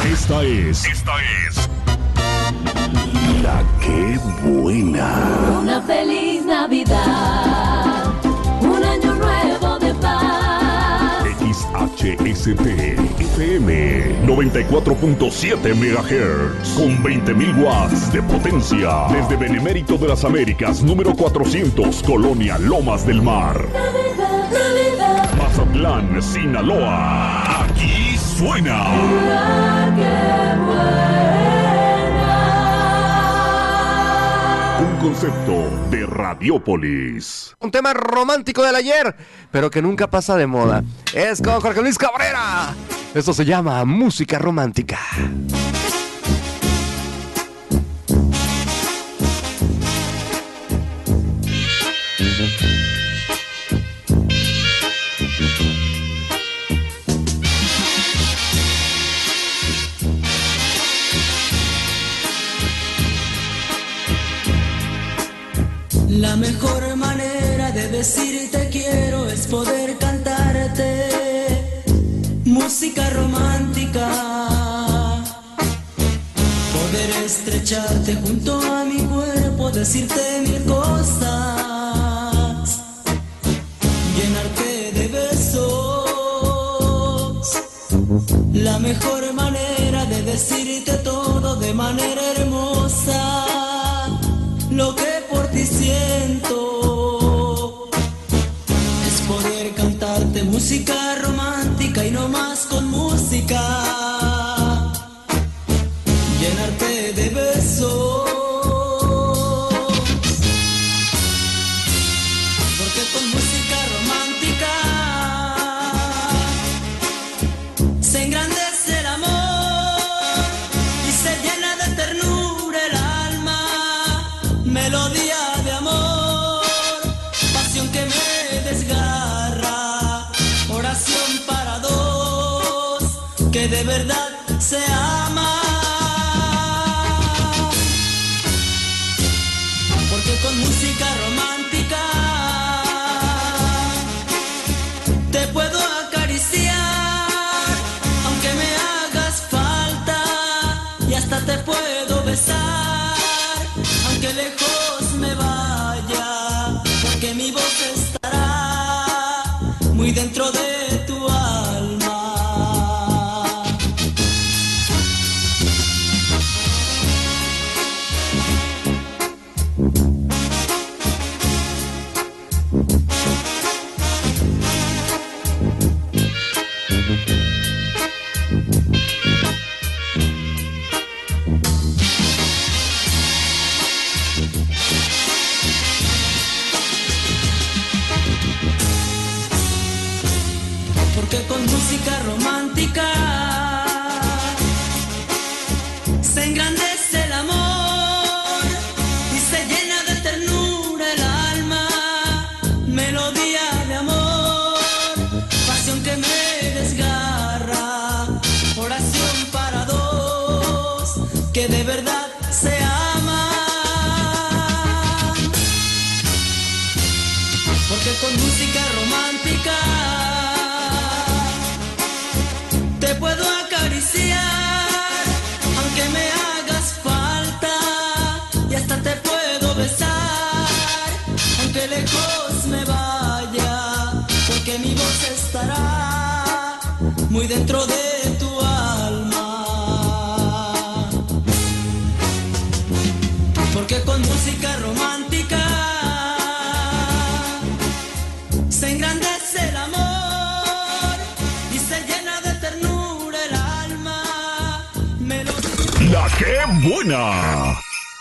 Esta es La Que Buena. Una feliz Navidad, un año nuevo de paz. XHST FM 94.7 MHz con 20.000 watts de potencia desde Benemérito de las Américas, número 400, Colonia Lomas del Mar. Navidad, Navidad. Mazatlán, Sinaloa. Aquí suena La Que Buena. un concepto de Radiópolis. Un tema romántico del ayer, pero que nunca pasa de moda. Es con Jorge Luis Cabrera. Esto se llama música romántica. La mejor manera de decir te quiero es poder cantarte música romántica, poder estrecharte junto a mi cuerpo, decirte mil cosas, llenarte de besos. La mejor manera de decirte todo de manera hermosa, lo que por ti siento es poder cantarte música romántica y no más con música, llenarte de besos, porque con música romántica se engrandece el amor y se llena de ternura el alma. Melodía de amor, pasión que me desgarra, oración para dos que de verdad se aman. Porque con música romántica te puedo acariciar, aunque me hagas falta, y hasta te puedo besar, aunque lejos me vaya, porque mi voz estará muy dentro de tu alma. Porque con música romántica se engrandece el amor y se llena de ternura el alma. Melodía de amor, pasión que me desgarra, oración para dos que de verdad se aman. Porque con música romántica te puedo acariciar, aunque me hagas falta, y hasta te puedo besar, aunque lejos me vaya, porque mi voz estará muy dentro de tu alma. Porque con música romántica se engrandece el amor y se llena de ternura el alma. La Que Buena.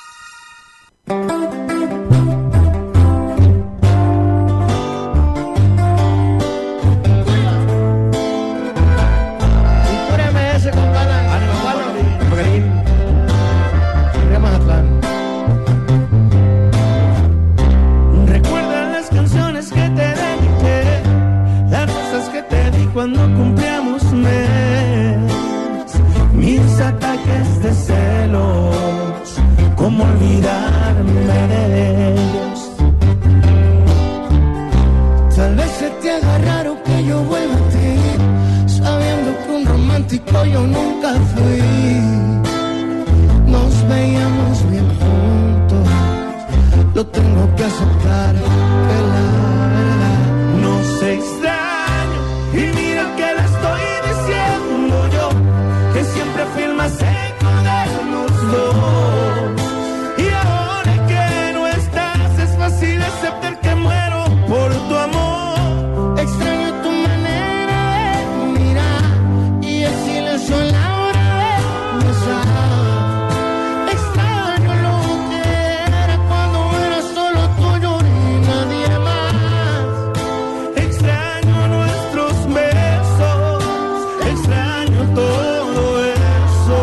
Recuerda las canciones que te dediqué, las cosas que te di cuando cumplíamos mes, mis ataques de celos, cómo olvidarme de ellos. Tal vez se te haga raro que yo vuelva a ti, sabiendo que un romántico yo yo nunca fui. Nos veíamos bien juntos, lo tengo que aceptar, que la verdad no se extraño. Y mira que le estoy diciendo yo, que siempre fui el más seco de los dos. Y ahora que no estás es fácil aceptar que muero por tu amor. Extraño tu manera de mirar y el silencio en la hora de besar. Extraño lo que era cuando era solo tuyo y nadie más. Extraño nuestros besos, extraño todo eso.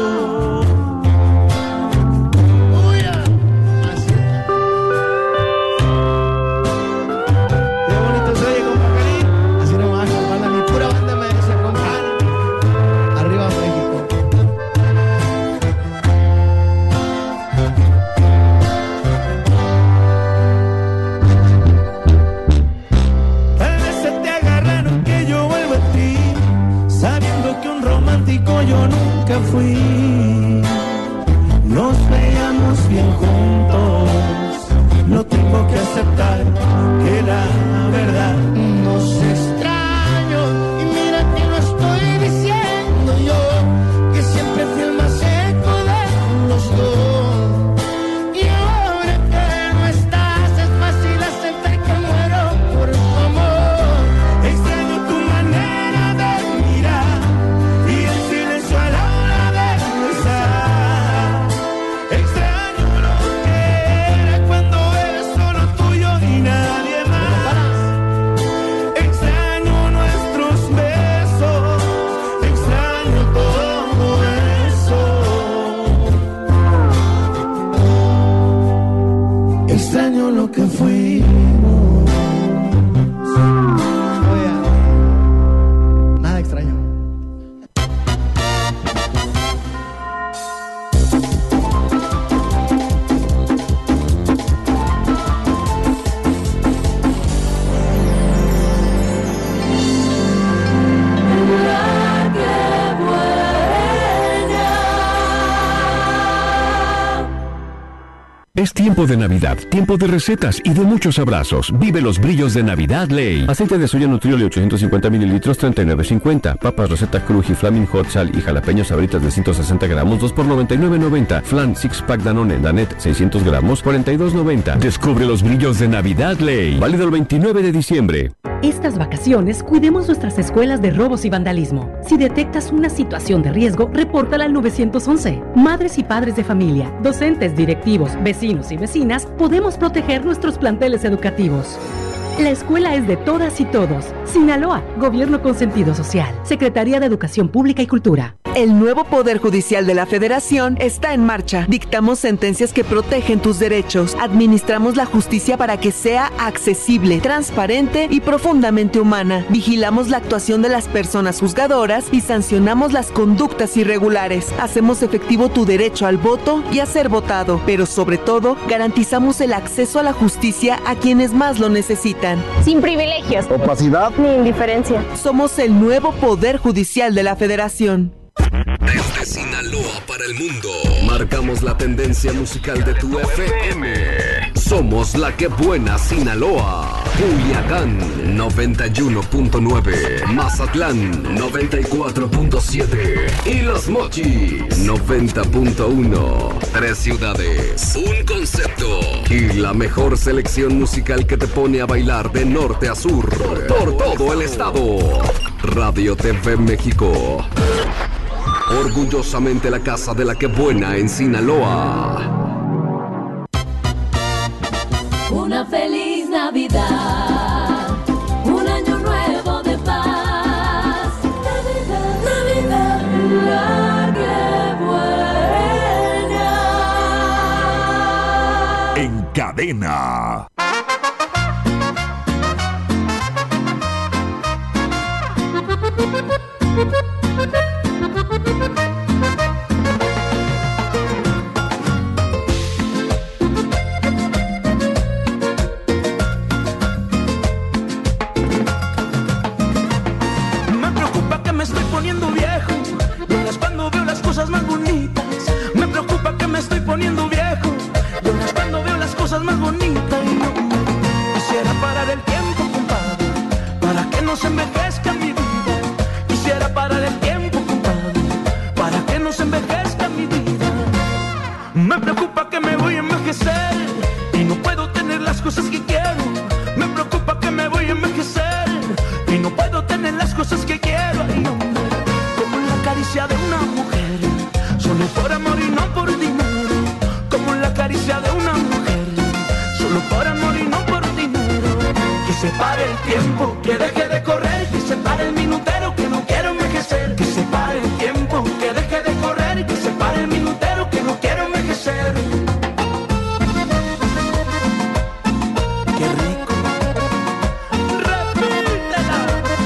Uy, así. Qué bonito se oye, compa Cali. Así nomás, compadre, mi pura banda me dice, compadre. Arriba México. Tal vez se te agarraron que yo vuelvo a ti, sabiendo que un romántico yo nunca fui. Nos veíamos bien juntos, lo tengo que aceptar, que la verdad nos extraño. Y mira que no estoy diciendo yo, que siempre fui el más seco de los dos. Y ahora que no estás es fácil aceptar que muero por tu amor. Extraño tu manera de mirar y el silencio a la hora de besar. Extraño lo que era cuando era solo tuyo y nadie más. Extraño nuestros besos, extraño todo eso. Extraño lo que fuimos. Oye, nada extraño. qué buena. Es tiempo de Navidad, tiempo de recetas y de muchos abrazos. Vive los brillos de Navidad Ley. Aceite de soya Nutrioli 850 mililitros, 39.50. Papas receta Cruji, Flaming Hot Sal y jalapeños sabritas de 160 gramos, 2 por 99.90. Flan Six Pack Danone Danet 600 gramos, 42.90. Descubre los brillos de Navidad Ley. Válido el 29 de diciembre. Estas vacaciones, cuidemos nuestras escuelas de robos y vandalismo. Si detectas una situación de riesgo, repórtala al 911. Madres y padres de familia, docentes, directivos, vecinos y vecinas, podemos proteger nuestros planteles educativos. La escuela es de todas y todos. Sinaloa, Gobierno con sentido social. Secretaría de Educación Pública y Cultura. El nuevo Poder Judicial de la Federación está en marcha. Dictamos sentencias que protegen tus derechos. Administramos la justicia para que sea accesible, transparente y profundamente humana. Vigilamos la actuación de las personas juzgadoras y sancionamos las conductas irregulares. Hacemos efectivo tu derecho al voto y a ser votado. Pero sobre todo, garantizamos el acceso a la justicia a quienes más lo necesitan. Sin privilegios, opacidad ni indiferencia. Somos el nuevo Poder Judicial de la Federación. Desde Sinaloa para el mundo, marcamos la tendencia musical de tu FM. Somos la que buena Sinaloa. Culiacán 91.9, Mazatlán 94.7 y Los Mochis 90.1. 3 ciudades, un concepto y la mejor selección musical que te pone a bailar de norte a sur por todo el estado. Radio TV México. Orgullosamente la casa de la que buena en Sinaloa. Una feliz Navidad, un año nuevo de paz. Navidad, Navidad, qué buena. En cadena. Me preocupa que me estoy poniendo viejo. caricia de una mujer, solo por amor y no por dinero. Como la caricia de una mujer, solo por amor y no por dinero. Que se pare el tiempo, que deje de correr, que se pare el minutero, que no quiero envejecer. Que se pare el tiempo, que deje de correr, que se pare el minutero, que no quiero envejecer. Qué rico. Repítela.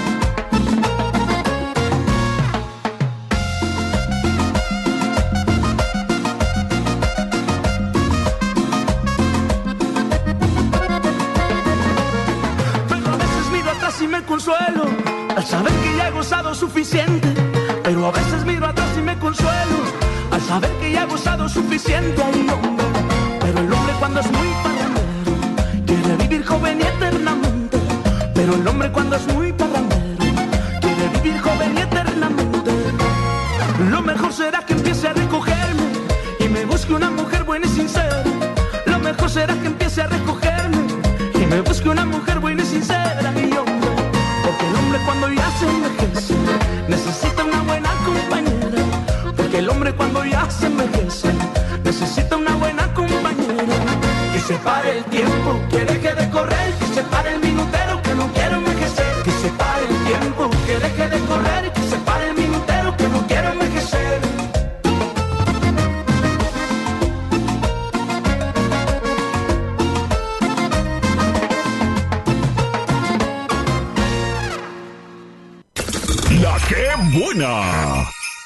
Pero a veces miro atrás y me consuelo al saber que ya he gozado suficiente. Pero a veces miro atrás y me consuelo al saber que ya he gozado suficiente. Ay, hombre. Pero el hombre cuando es muy parrandero quiere vivir joven y eternamente. Pero el hombre cuando es muy parrandero quiere vivir joven y eternamente. Lo mejor será que empiece a recogerme y me busque una mujer buena y sincera. Lo mejor será que empiece a recogerme y me busque una mujer buena y sincera. Y hombre, porque el hombre cuando ya se envejece necesita una buena compañera. Porque el hombre cuando ya se envejece necesita una buena compañera. Que se pare el tiempo, que deje de correr, que se pare el minutero, que no quiero envejecer. Que se pare el tiempo, que deje de correr, que se pare el minutero, que no quiero envejecer. La que buena.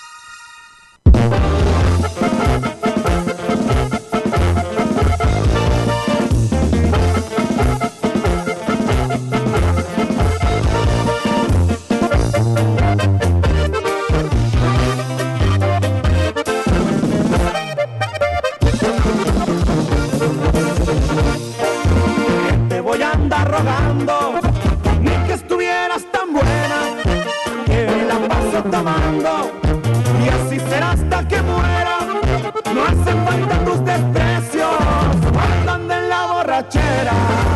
Te voy a andar rogando, ni que estuvieras tan buena, que me la paso tomando, y así será hasta que muera. No hacen falta tus desprecios, andan en la borrachera.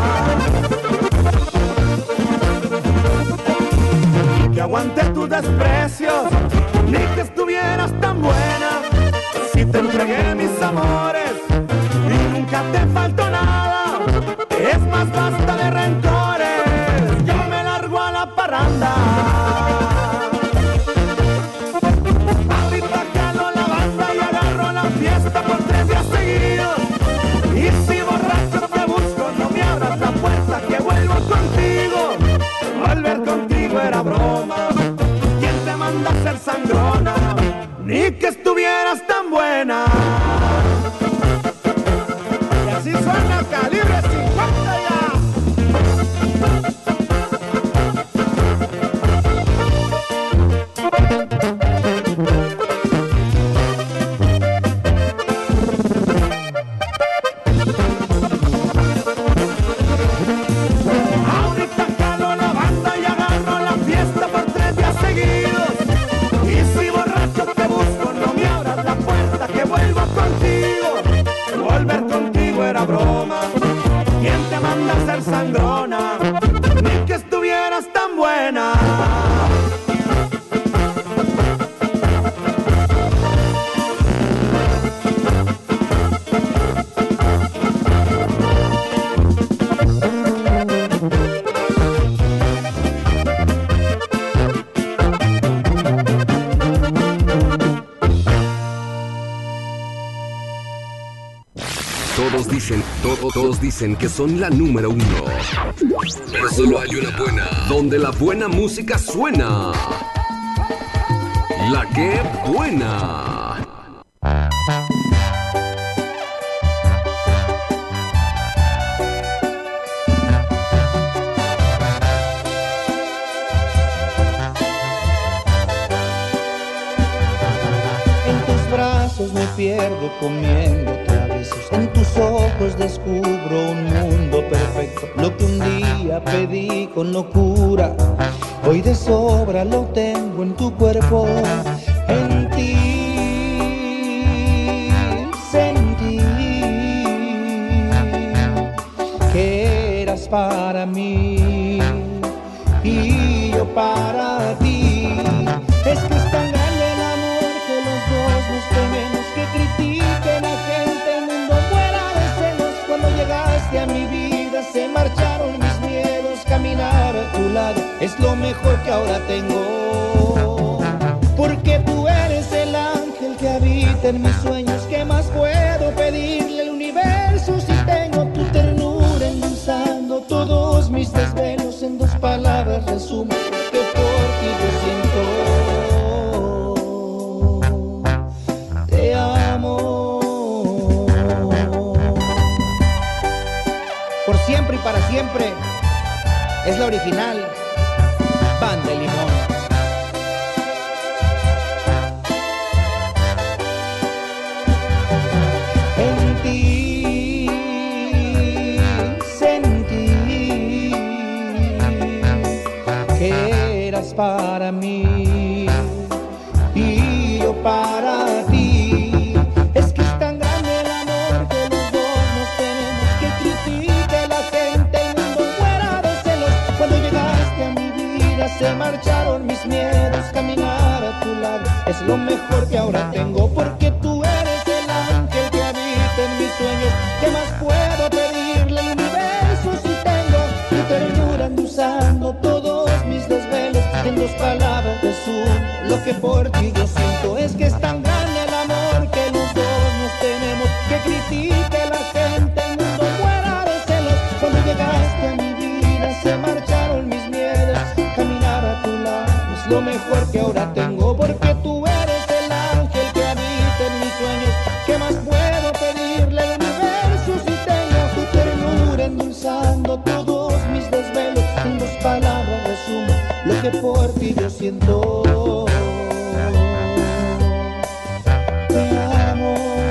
Que aguante tus desprecios, ni que estuvieras tan buena, si te entregué mis amores y nunca te faltó nada. Es más, basta de rencores, yo me largo a la parranda. Ahorita jalo la banda y agarro la fiesta por 3 días seguidos. Y si borracho te busco, no me abras la puerta, que vuelvo contigo. Volver contigo era broma, ¿quién te manda a ser sangrona? Ni que estuvieras tan buena. Y así suena Calibre 50 ya. Ahorita jalo la banda y agarro la fiesta por 3 días seguidos. Y si borracho te busco, no me abras la puerta, que vuelvo contigo. Volver contigo era broma, ¿quién te manda a ser sangrona? Ni que estuvieras tan buena. Todos dicen que son la número 1. Pero solo hay una buena, donde la buena música suena. La que buena. En tus brazos me pierdo comiéndote a besos. En tus ojos descubro un mundo perfecto. Lo que un día pedí con locura, hoy de sobra lo tengo en tu cuerpo. En ti sentí que eras para mí y yo para ti. Es que es tan grande el amor es lo mejor que ahora tengo. Porque tú eres el ángel que habita en mis sueños. ¿Qué más puedo pedirle al universo si tengo tu ternura endulzando todos mis desvelos? En dos palabras resumo que por ti yo siento. Te amo. Por siempre y para siempre es la original Pan de Limón. En ti sentí que eras para mí y yo para ti. Es que es tan grande el amor que los dos nos tenemos, que critique la gente, el mundo fuera de celos. Cuando llegaste a mi vida se marcharon mis miedos. Caminar a tu lado es lo mejor que ahora tengo, porque tú eres el ángel que habita en mis sueños. ¿Qué más puedo pedirle al universo si tengo tu ternura endulzando todos mis desvelos? En dos palabras resumo lo que por ti yo siento. Es que es tan grande el amor que los dos nos tenemos, que critique la gente, el mundo fuera de celos. Cuando llegaste a mi vida se marcharon mis miedos. Caminar a tu lado es lo mejor que ahora tengo, porque tú eres el ángel que habita en mis sueños. ¿Qué más puedo pedirle al universo si tengo tu ternura endulzando todos mis desvelos? En dos palabras resumo lo que por ti yo siento. Te amo.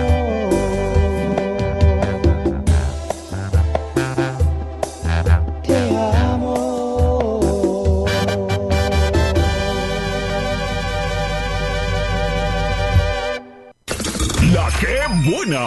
Te amo. La que buena.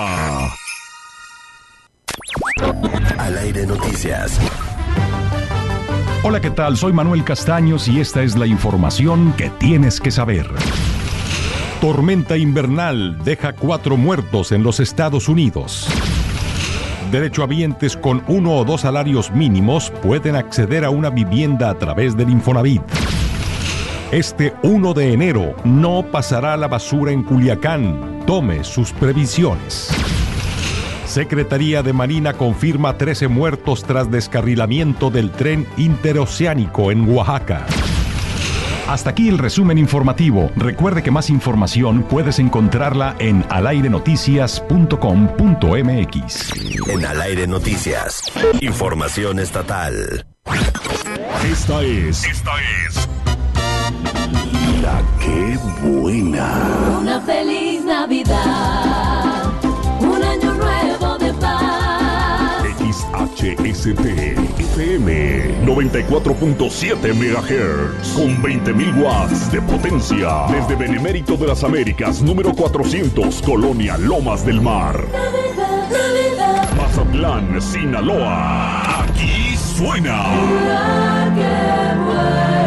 Al aire noticias. Hola, ¿qué tal? Soy Manuel Castaños y esta es la información que tienes que saber. Tormenta invernal deja 4 muertos en los Estados Unidos. Derechohabientes con 1 o 2 salarios mínimos pueden acceder a una vivienda a través del Infonavit. Este 1 de enero no pasará la basura en Culiacán. Tome sus previsiones. Secretaría de Marina confirma 13 muertos tras descarrilamiento del tren interoceánico en Oaxaca. Hasta aquí el resumen informativo. Recuerde que más información puedes encontrarla en alairenoticias.com.mx. En Al Aire Noticias, información estatal. Esta es La que buena. Una feliz Navidad, un año nuevo de paz. XHST FM 94.7 MHz con 20.000 watts de potencia desde Benemérito de las Américas, número 400, Colonia Lomas del Mar. Navidad, Navidad. Mazatlán, Sinaloa. Aquí suena La que buena.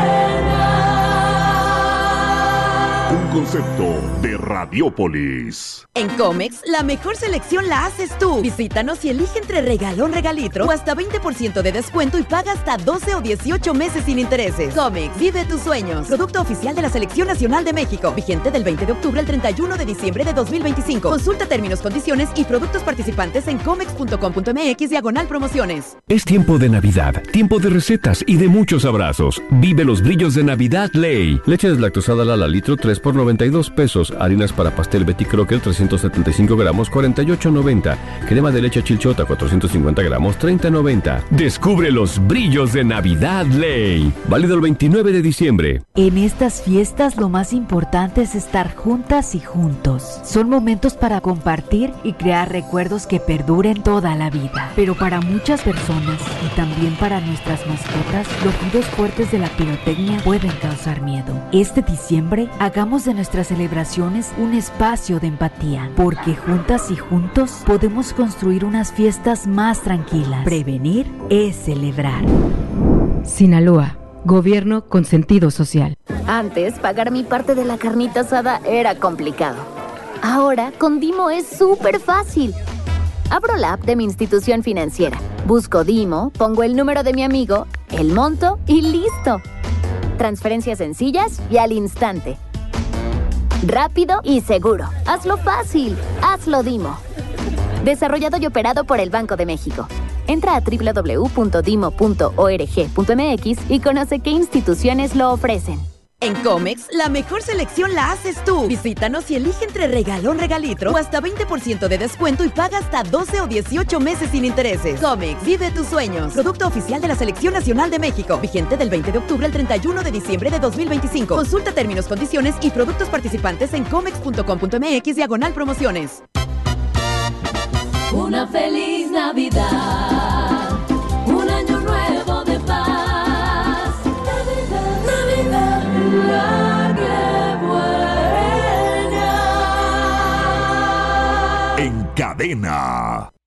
un concepto de Radiópolis. En Comex, la mejor selección la haces tú. Visítanos y elige entre regalón, regalitro o hasta 20% de descuento y paga hasta 12 o 18 meses sin intereses. Comex, vive tus sueños. Producto oficial de la Selección Nacional de México. Vigente del 20 de octubre al 31 de diciembre de 2025. Consulta términos, condiciones y productos participantes en comex.com.mx/promociones. Es tiempo de Navidad, tiempo de recetas y de muchos abrazos. Vive los brillos de Navidad Ley. Leche deslactosada Lala litro 3 por 92 pesos. Harinas para pastel Betty Crocker 375 gramos 48.90. Crema de leche Chilchota 450 gramos 30.90. Descubre los brillos de Navidad Ley. Válido el 29 de diciembre. En estas fiestas lo más importante es estar juntas y juntos. Son momentos para compartir y crear recuerdos que perduren toda la vida. Pero para muchas personas y también para nuestras mascotas, los ruidos fuertes de la pirotecnia pueden causar miedo. Este diciembre, hagamos de nuestras celebraciones un espacio de empatía, porque juntas y juntos podemos construir unas fiestas más tranquilas. Prevenir es celebrar. Sinaloa, gobierno con sentido social. Antes, pagar mi parte de la carnita asada era complicado. Ahora, con Dimo es súper fácil. Abro la app de mi institución financiera, busco Dimo, pongo el número de mi amigo el monto y listo. Transferencias sencillas y al instante. Rápido y seguro. Hazlo fácil. Hazlo Dimo. Desarrollado y operado por el Banco de México. Entra a www.dimo.org.mx y conoce qué instituciones lo ofrecen. En Comex, la mejor selección la haces tú. Visítanos y elige entre regalón, regalitro o hasta 20% de descuento y paga hasta 12 o 18 meses sin intereses. Comex, vive tus sueños. Producto oficial de la Selección Nacional de México. Vigente del 20 de octubre al 31 de diciembre de 2025. Consulta términos, condiciones y productos participantes en comex.com.mx/promociones. Una feliz Navidad, un año nuevo de paz. Navidad, Navidad, qué buena. En cadena.